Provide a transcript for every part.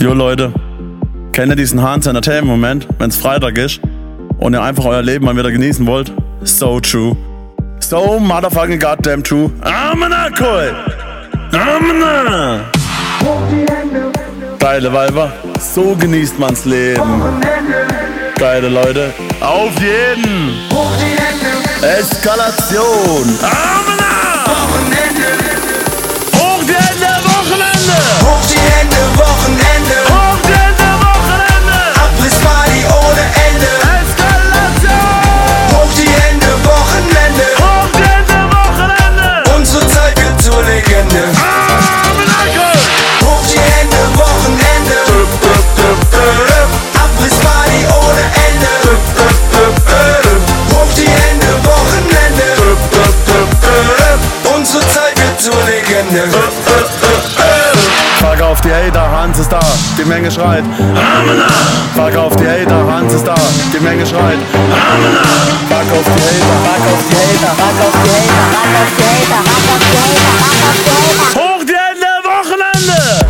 Jo Leute, kennt ihr diesen Hans Entertainment-Moment, wenn's Freitag ist und ihr einfach euer Leben mal wieder genießen wollt? So true. So motherfucking goddamn true. Amena, cool. Amena. Geile Weiber, so genießt man's Leben. Geile Leute, auf jeden. Eskalation. Amena. Hoch die Hände, Wochenende. Hoch die Hände, Wochenende. Hoch die Hände, Wochenende. Abrissparty ohne Ende. Eskalation. Hoch die Hände, Wochenende. Hoch die Hände, Wochenende. Unsere Zeit wird zur Legende. Hoch die Hände, Wochenende. Abrissparty ohne Ende. Hoch die Hände, Wochenende. Unsere Zeit wird zur Legende. Frag auf die Hater, Hans ist da, die Menge schreit. Amena. Frag auf die Hater, Hans ist da, die Menge schreit. Amena. Frag auf die Hater, frag auf die Hater, frag auf die Hater, frag auf die Hater, frag auf die Hater, frag auf die Hater. Hoch die Hände, Wochenende.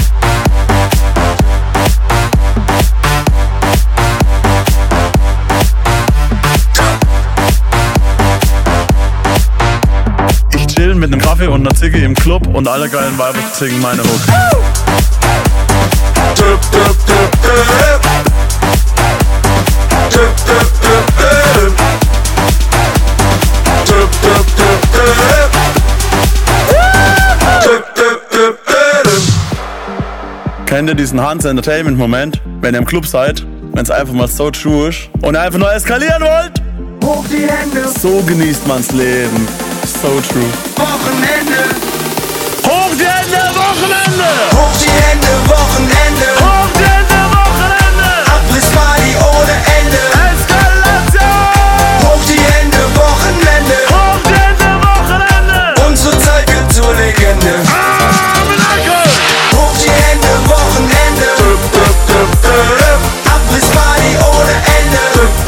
Ich chill mit nem Kaffee und ner Ziggy im Club und alle geilen Weiber singen meine Hook. Kennt ihr diesen Hans Entertainment Moment, wenn ihr im Club seid, wenn's einfach mal so true ist und ihr einfach nur eskalieren wollt? Hoch die Hände, So genießt man's Leben. So true. Wochenende. Hoch die Hände, Wochenende! Hoch die Hände, Wochenende. Hoch die Hände, Wochenende! Abrissparty ohne Ende. Eskalation! Hoch die Hände, Wochenende. Hoch die Hände, Wochenende! Unsere Zeit wird zur Legende. Hoch die Hände, Wochenende. Abrissparty ohne Ende.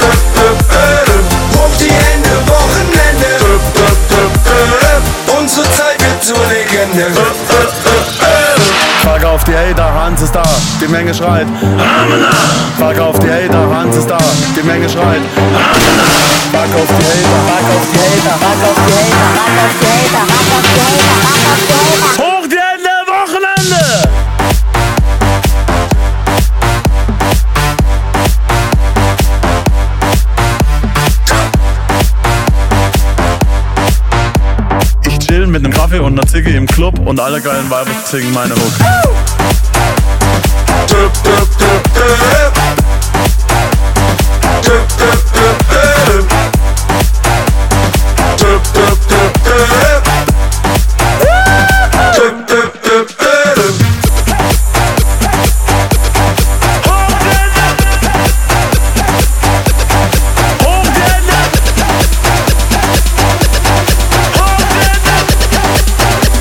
Hoch die Hände, Wochenende. Unsere Zeit wird zur Legende. Frag auf die Hater, Hans ist da, die Menge schreit. Amena. Frag auf die Hater, Hans ist da, die Menge schreit. Amena. Frag auf die Hater, frag auf die Hater, frag auf die Hater, frag auf die Hater, frag auf die Hater, frag auf die Hater. Hoch die Hände, Wochenende! Ich chill mit nem Kaffee und ner Ziggy im Club und alle geilen Weiber singen meine Hook.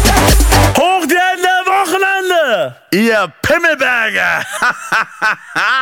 Hoch die Hände, Wochenende! Ihr Pimmelberger!